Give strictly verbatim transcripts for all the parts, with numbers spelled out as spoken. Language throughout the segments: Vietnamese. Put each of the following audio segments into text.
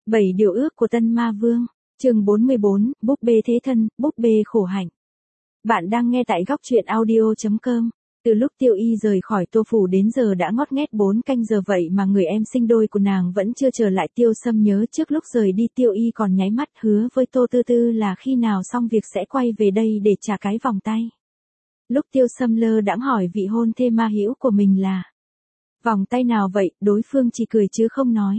Bảy điều ước của Tân Ma Vương, chương bốn mươi bốn, búp bê thế thân, búp bê khổ hạnh. Bạn đang nghe tại góc truyện audio chấm com. Từ lúc Tiêu Y rời khỏi Tô Phủ đến giờ đã ngót nghét bốn canh giờ vậy mà người em sinh đôi của nàng vẫn chưa trở lại. Tiêu Sâm nhớ trước lúc rời đi Tiêu Y còn nháy mắt hứa với Tô Tư Tư là khi nào xong việc sẽ quay về đây để trả cái vòng tay. Lúc Tiêu Sâm lơ đãng hỏi vị hôn thê ma hữu của mình là vòng tay nào vậy, đối phương chỉ cười chứ không nói.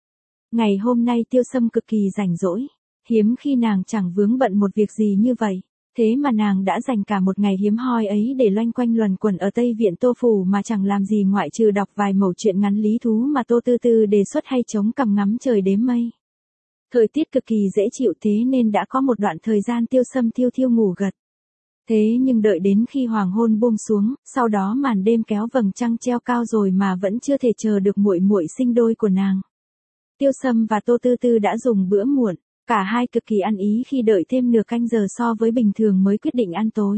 Ngày hôm nay Tiêu Sâm cực kỳ rảnh rỗi, hiếm khi nàng chẳng vướng bận một việc gì như vậy, thế mà nàng đã dành cả một ngày hiếm hoi ấy để loanh quanh luẩn quẩn ở Tây Viện Tô Phủ mà chẳng làm gì ngoại trừ đọc vài mẩu chuyện ngắn lý thú mà Tô Tư Tư đề xuất hay chống cằm ngắm trời đếm mây. Thời tiết cực kỳ dễ chịu thế nên đã có một đoạn thời gian Tiêu Sâm thiêu thiêu ngủ gật. Thế nhưng đợi đến khi hoàng hôn buông xuống, sau đó màn đêm kéo vầng trăng treo cao rồi mà vẫn chưa thể chờ được muội muội sinh đôi của nàng. Tiêu Sâm và Tô Tư Tư đã dùng bữa muộn, cả hai cực kỳ ăn ý khi đợi thêm nửa canh giờ so với bình thường mới quyết định ăn tối.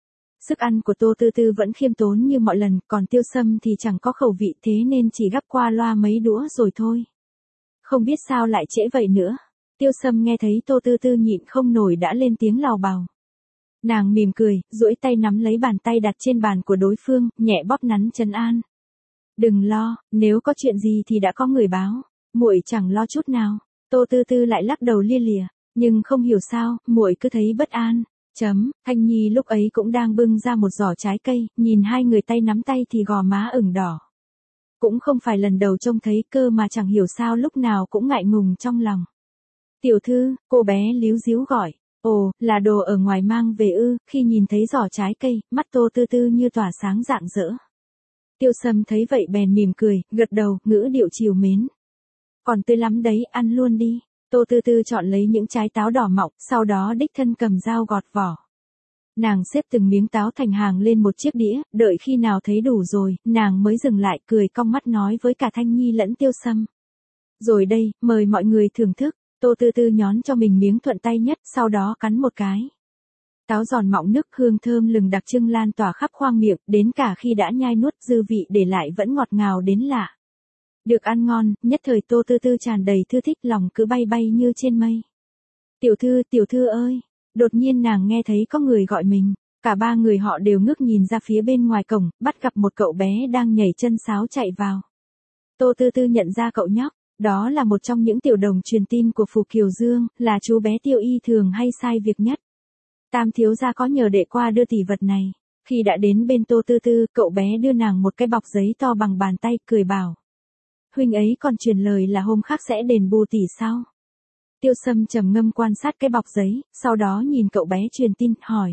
Sức ăn của Tô Tư Tư vẫn khiêm tốn như mọi lần, còn Tiêu Sâm thì chẳng có khẩu vị thế nên chỉ gắp qua loa mấy đũa rồi thôi. Không biết sao lại trễ vậy nữa. Tiêu Sâm nghe thấy Tô Tư Tư nhịn không nổi đã lên tiếng lào bào. Nàng mỉm cười, duỗi tay nắm lấy bàn tay đặt trên bàn của đối phương, nhẹ bóp nắn trấn an. Đừng lo, nếu có chuyện gì thì đã có người báo, muội chẳng lo chút nào. Tô Tư Tư lại lắc đầu lia lịa, nhưng không hiểu sao, muội cứ thấy bất an. Chấm, Thanh Nhi lúc ấy cũng đang bưng ra một giỏ trái cây, nhìn hai người tay nắm tay thì gò má ửng đỏ. Cũng không phải lần đầu trông thấy cơ mà chẳng hiểu sao lúc nào cũng ngại ngùng trong lòng. Tiểu thư, cô bé líu díu gọi. Ồ, là đồ ở ngoài mang về ư? Khi nhìn thấy giỏ trái cây, mắt Tô Tư Tư như tỏa sáng rạng rỡ. Tiêu Sâm thấy vậy bèn mỉm cười, gật đầu, ngữ điệu trìu mến. Còn tươi lắm đấy, ăn luôn đi. Tô Tư Tư chọn lấy những trái táo đỏ mọng, sau đó đích thân cầm dao gọt vỏ. Nàng xếp từng miếng táo thành hàng lên một chiếc đĩa, đợi khi nào thấy đủ rồi, nàng mới dừng lại cười cong mắt nói với cả Thanh Nhi lẫn Tiêu Sâm. Rồi đây, mời mọi người thưởng thức. Tô Tư Tư nhón cho mình miếng thuận tay nhất, sau đó cắn một cái. Táo giòn mọng nước hương thơm lừng đặc trưng lan tỏa khắp khoang miệng, đến cả khi đã nhai nuốt dư vị để lại vẫn ngọt ngào đến lạ. Được ăn ngon, nhất thời Tô Tư Tư tràn đầy thư thích, lòng cứ bay bay như trên mây. Tiểu thư, tiểu thư ơi! Đột nhiên nàng nghe thấy có người gọi mình, cả ba người họ đều ngước nhìn ra phía bên ngoài cổng, bắt gặp một cậu bé đang nhảy chân sáo chạy vào. Tô Tư Tư nhận ra cậu nhóc. Đó là một trong những tiểu đồng truyền tin của Phù Kiều Dương, là chú bé Tiêu Y thường hay sai việc nhất. Tam thiếu gia có nhờ đệ qua đưa tỷ vật này. Khi đã đến bên Tô Tư Tư, cậu bé đưa nàng một cái bọc giấy to bằng bàn tay, cười bảo. Huynh ấy còn truyền lời là hôm khác sẽ đền bù tỷ sao? Tiêu Sâm trầm ngâm quan sát cái bọc giấy, sau đó nhìn cậu bé truyền tin, hỏi.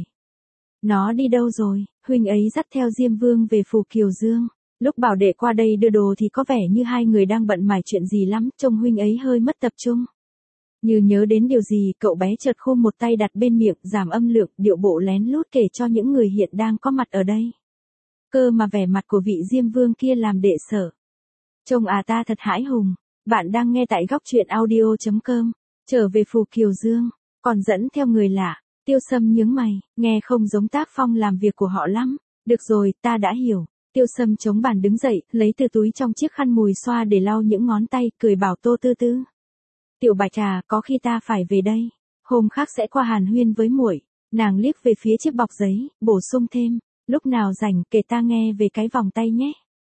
Nó đi đâu rồi? Huynh ấy dắt theo Diêm Vương về Phù Kiều Dương. Lúc bảo đệ qua đây đưa đồ thì có vẻ như hai người đang bận mải chuyện gì lắm, trông huynh ấy hơi mất tập trung. Như nhớ đến điều gì, cậu bé chợt khum một tay đặt bên miệng, giảm âm lượng, điệu bộ lén lút kể cho những người hiện đang có mặt ở đây. Cơ mà vẻ mặt của vị Diêm Vương kia làm đệ sợ. Trông à ta thật hãi hùng. Bạn đang nghe tại góc truyện audio chấm com. Trở về Phù Kiều Dương, còn dẫn theo người lạ. Tiêu Sâm nhướng mày, nghe không giống tác phong làm việc của họ lắm. Được rồi, ta đã hiểu. Tiêu Sâm chống bàn đứng dậy, lấy từ túi trong chiếc khăn mùi xoa để lau những ngón tay, cười bảo Tô Tư Tư. Tiểu Bạch à, có khi ta phải về đây. Hôm khác sẽ qua hàn huyên với muội. Nàng liếc về phía chiếc bọc giấy, bổ sung thêm. Lúc nào rảnh kể ta nghe về cái vòng tay nhé.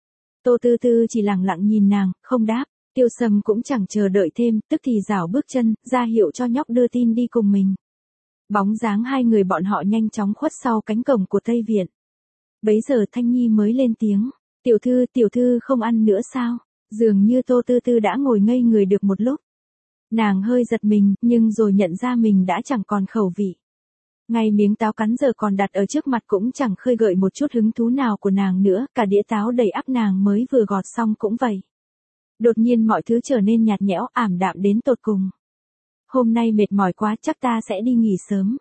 Tô Tư Tư chỉ lặng lặng nhìn nàng, không đáp. Tiêu Sâm cũng chẳng chờ đợi thêm, tức thì rảo bước chân, ra hiệu cho nhóc đưa tin đi cùng mình. Bóng dáng hai người bọn họ nhanh chóng khuất sau cánh cổng của Tây Viện. Bấy giờ Thanh Nhi mới lên tiếng. Tiểu thư, tiểu thư không ăn nữa sao? Dường như Tô Tư Tư đã ngồi ngây người được một lúc. Nàng hơi giật mình, nhưng rồi nhận ra mình đã chẳng còn khẩu vị. Ngay miếng táo cắn giờ còn đặt ở trước mặt cũng chẳng khơi gợi một chút hứng thú nào của nàng nữa, cả đĩa táo đầy ắp nàng mới vừa gọt xong cũng vậy. Đột nhiên mọi thứ trở nên nhạt nhẽo, ảm đạm đến tột cùng. Hôm nay mệt mỏi quá, chắc ta sẽ đi nghỉ sớm.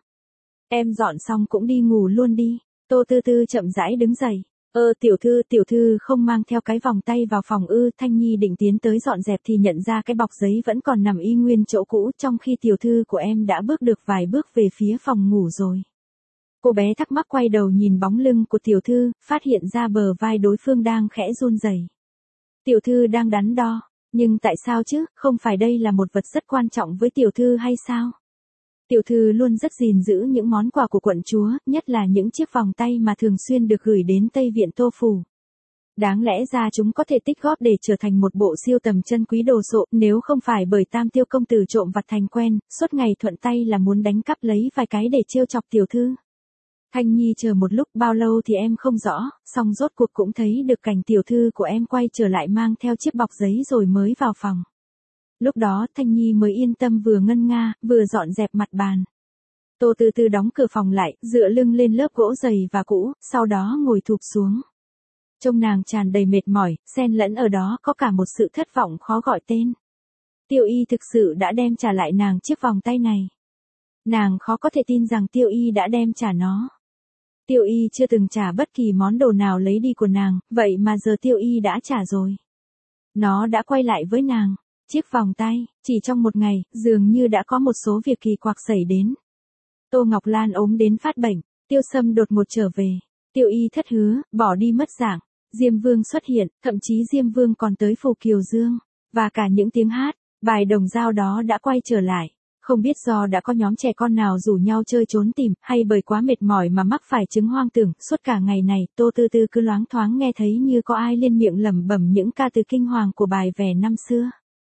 Em dọn xong cũng đi ngủ luôn đi. Tô Tư Tư chậm rãi đứng dậy. Ơ tiểu thư, tiểu thư không mang theo cái vòng tay vào phòng ư? Thanh Nhi định tiến tới dọn dẹp thì nhận ra cái bọc giấy vẫn còn nằm y nguyên chỗ cũ, trong khi tiểu thư của em đã bước được vài bước về phía phòng ngủ rồi. Cô bé thắc mắc quay đầu nhìn bóng lưng của tiểu thư, phát hiện ra bờ vai đối phương đang khẽ run rẩy. Tiểu thư đang đắn đo, Nhưng tại sao chứ, không phải đây là một vật rất quan trọng với tiểu thư hay sao? Tiểu thư luôn rất gìn giữ những món quà của quận chúa, nhất là những chiếc vòng tay mà thường xuyên được gửi đến Tây Viện Tô Phủ. Đáng lẽ ra chúng có thể tích góp để trở thành một bộ siêu tầm chân quý đồ sộ, nếu không phải bởi Tam Tiêu công tử trộm vặt thành quen, suốt ngày thuận tay là muốn đánh cắp lấy vài cái để trêu chọc tiểu thư. Thanh Nhi chờ một lúc bao lâu thì em không rõ, song rốt cuộc cũng thấy được cảnh tiểu thư của em quay trở lại mang theo chiếc bọc giấy rồi mới vào phòng. Lúc đó Thanh Nhi mới yên tâm vừa ngân nga, vừa dọn dẹp mặt bàn. Tô Tư Tư đóng cửa phòng lại, dựa lưng lên lớp gỗ dày và cũ, sau đó ngồi thụp xuống. Trông nàng tràn đầy mệt mỏi, xen lẫn ở đó có cả một sự thất vọng khó gọi tên. Tiêu Y thực sự đã đem trả lại nàng chiếc vòng tay này. Nàng khó có thể tin rằng Tiêu Y đã đem trả nó. Tiêu Y chưa từng trả bất kỳ món đồ nào lấy đi của nàng, vậy mà giờ Tiêu Y đã trả rồi. Nó đã quay lại với nàng. Chiếc vòng tay, chỉ trong một ngày, dường như đã có một số việc kỳ quặc xảy đến. Tô Ngọc Lan ốm đến phát bệnh, Tiêu Sâm đột ngột trở về, Tiêu Y thất hứa, bỏ đi mất dạng, Diêm Vương xuất hiện, thậm chí Diêm Vương còn tới Phù Kiều Dương, và cả những tiếng hát, bài đồng dao đó đã quay trở lại. Không biết do đã có nhóm trẻ con nào rủ nhau chơi trốn tìm, hay bởi quá mệt mỏi mà mắc phải chứng hoang tưởng, suốt cả ngày này, Tô Tư Tư cứ loáng thoáng nghe thấy như có ai liên miệng lẩm bẩm những ca từ kinh hoàng của bài vè năm xưa.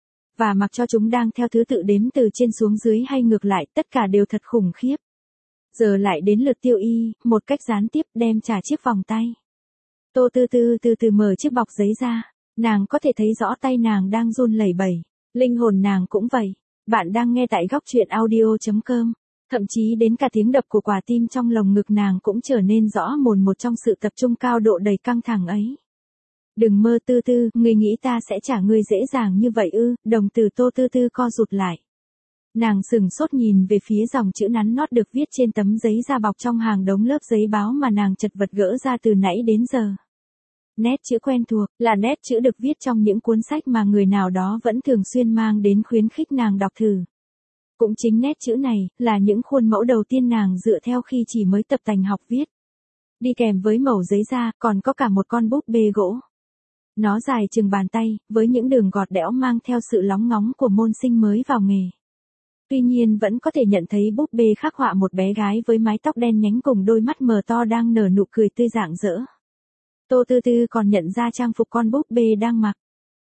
Và mặc cho chúng đang theo thứ tự đếm từ trên xuống dưới hay ngược lại, tất cả đều thật khủng khiếp. Giờ lại đến lượt Tiêu Y, một cách gián tiếp đem trả chiếc vòng tay. Tô Tư Tư từ từ mở chiếc bọc giấy ra, nàng có thể thấy rõ tay nàng đang run lẩy bẩy, linh hồn nàng cũng vậy. Bạn đang nghe tại góc truyện audio chấm com, thậm chí đến cả tiếng đập của quả tim trong lồng ngực nàng cũng trở nên rõ mồn một trong sự tập trung cao độ đầy căng thẳng ấy. Đừng mơ Tư Tư, ngươi nghĩ ta sẽ trả ngươi dễ dàng như vậy ư? Đồng tử Tô Tư Tư co rụt lại. Nàng sừng sốt nhìn về phía dòng chữ nắn nót được viết trên tấm giấy da bọc trong hàng đống lớp giấy báo mà nàng chật vật gỡ ra từ nãy đến giờ. Nét chữ quen thuộc, là nét chữ được viết trong những cuốn sách mà người nào đó vẫn thường xuyên mang đến khuyến khích nàng đọc thử. Cũng chính nét chữ này, là những khuôn mẫu đầu tiên nàng dựa theo khi chỉ mới tập tành học viết. Đi kèm với mẩu giấy da, còn có cả một con búp bê gỗ. Nó dài chừng bàn tay, với những đường gọt đẽo mang theo sự lóng ngóng của môn sinh mới vào nghề. Tuy nhiên vẫn có thể nhận thấy búp bê khắc họa một bé gái với mái tóc đen nhánh cùng đôi mắt mờ to đang nở nụ cười tươi rạng rỡ. Tô Tư Tư còn nhận ra trang phục con búp bê đang mặc.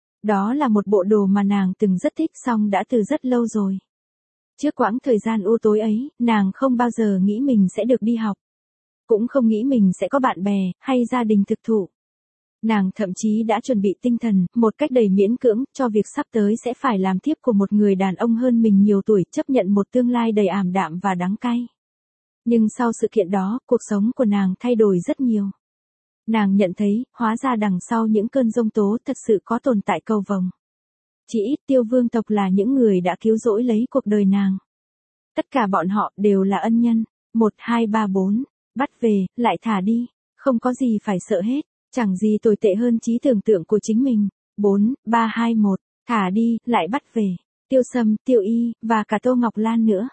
Đó là một bộ đồ mà nàng từng rất thích song đã từ rất lâu rồi. Trước quãng thời gian u tối ấy, nàng không bao giờ nghĩ mình sẽ được đi học. Cũng không nghĩ mình sẽ có bạn bè, hay gia đình thực thụ. Nàng thậm chí đã chuẩn bị tinh thần, một cách đầy miễn cưỡng, cho việc sắp tới sẽ phải làm thiếp của một người đàn ông hơn mình nhiều tuổi, chấp nhận một tương lai đầy ảm đạm và đắng cay. Nhưng sau sự kiện đó, cuộc sống của nàng thay đổi rất nhiều. Nàng nhận thấy, hóa ra đằng sau những cơn giông tố thật sự có tồn tại cầu vồng. Chỉ ít Tiêu vương tộc là những người đã cứu rỗi lấy cuộc đời nàng. Tất cả bọn họ đều là ân nhân. Một, hai, ba, bốn. Bắt về, lại thả đi. Không có gì phải sợ hết. Chẳng gì tồi tệ hơn trí tưởng tượng của chính mình. Bốn, ba, hai, một. Thả đi, lại bắt về. Tiêu Sâm, Tiêu Y, và cả Tô Ngọc Lan nữa.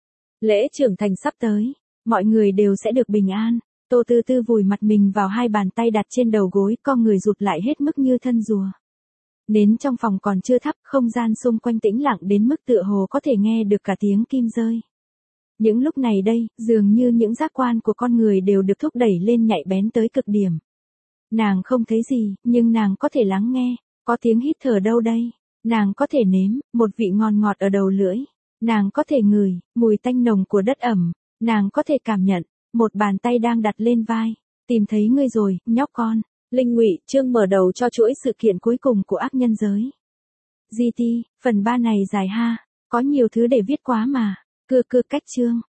Lễ trưởng thành sắp tới. Mọi người đều sẽ được bình an. Tô Tư Tư vùi mặt mình vào hai bàn tay đặt trên đầu gối, con người rụt lại hết mức như thân rùa. Nến trong phòng còn chưa thắp, không gian xung quanh tĩnh lặng đến mức tựa hồ có thể nghe được cả tiếng kim rơi. Những lúc này đây, dường như những giác quan của con người đều được thúc đẩy lên nhạy bén tới cực điểm. Nàng không thấy gì, nhưng nàng có thể lắng nghe, có tiếng hít thở đâu đây. Nàng có thể nếm, một vị ngon ngọt ở đầu lưỡi. Nàng có thể ngửi, mùi tanh nồng của đất ẩm. Nàng có thể cảm nhận, một bàn tay đang đặt lên vai. Tìm thấy ngươi rồi, nhóc con. Linh Ngụy, chương mở đầu cho chuỗi sự kiện cuối cùng của ác nhân giới. giê tê, phần ba này dài ha, có nhiều thứ để viết quá mà. Cưa cưa cách chương.